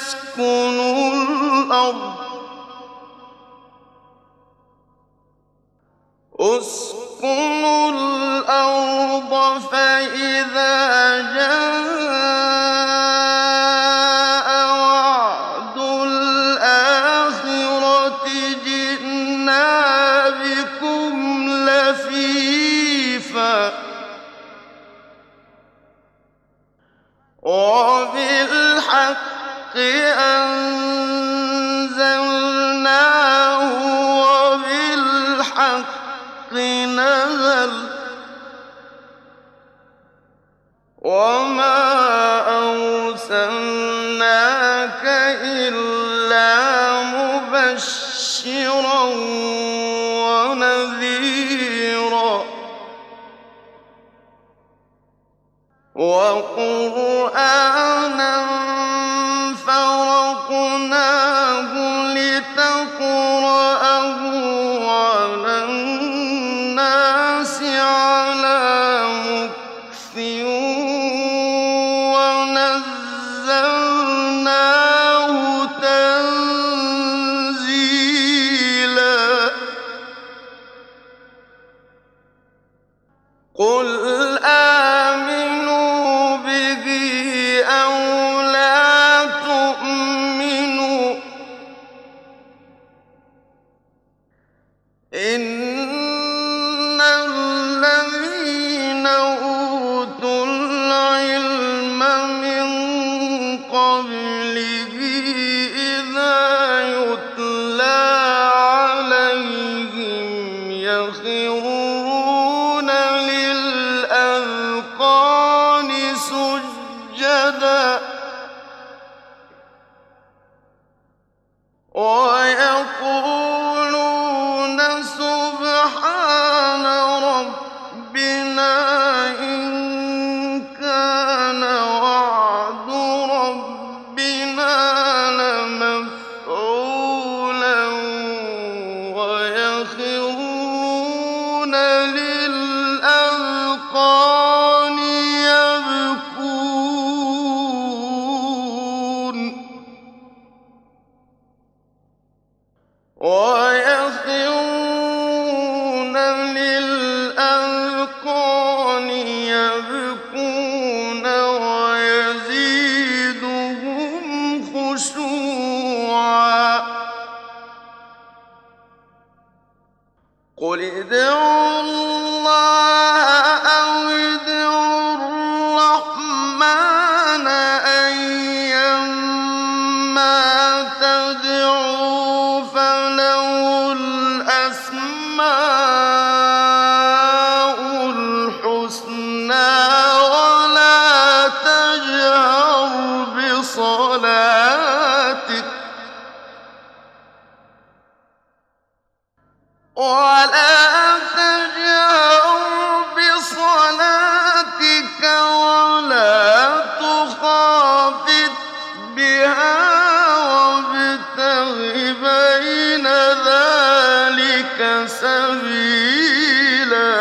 اسْكُنُوا الْأَرْضَ فَإِذَا جَاءَ وَعْدُ الْآخِرَةِ جِئْنَا بِكُمْ لَفِيفًا وَبِالْحَقِّ أَنزَلْنَاهُ وَبِالْحَقِّ نَزَلَ وَمَا أَرْسَلْنَاكَ إِلَّا مُبَشِّرًا وَنَذِيرًا وَقُرْآنًا فَرَقْنَاهُ لِتَقْرَأَهُ عَلَى النَّاسِ عَلَىٰ مُكْثٍ وَنَزَّلْنَاهُ تَنزِيلًا قُلْ آمِنُوا بِهِ أَوْ لَا تُؤْمِنُوا إِنَّ الَّذِينَ أُوتُوا الْعِلْمَ مِن قَبْلِهِ إِذَا يُتْلَىٰ عَلَيْهِمْ يَخِرُّونَ لِلْأَذْقَانِ سُجَّدًا وَيَقُولُونَ سُبْحَانَ رَبِّنَا إِن كَانَ وَعْدُ رَبِّنَا لَمَفْعُولًا وَيَخِرُّونَ لِلْأَذْقَانِ يَبْكُونَ وَيَزِيدُهُمْ خُشُوعًا قُلِ ادْعُوا اللَّهَ أَوِ ادْعُوا الرَّحْمَٰنَ أَيًّا مَّا تَدْعُوا فَلَهُ الْأَسْمَاءُ الْحُسْنَىٰ ولا تجهر بصلاتك ولا تخافت بها وابتغ بين ذلك سبيلا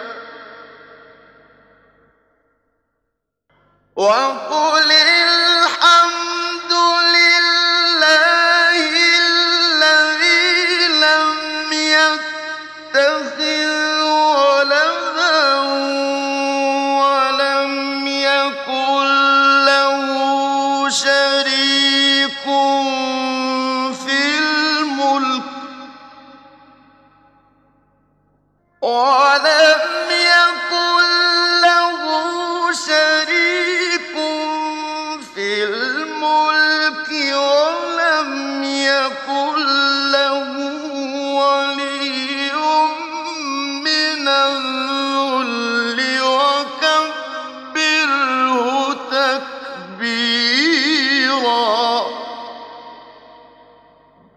وقل الحمد لله الذي لم يتخذ ولدا ولم يكن له شريك في الملك ولم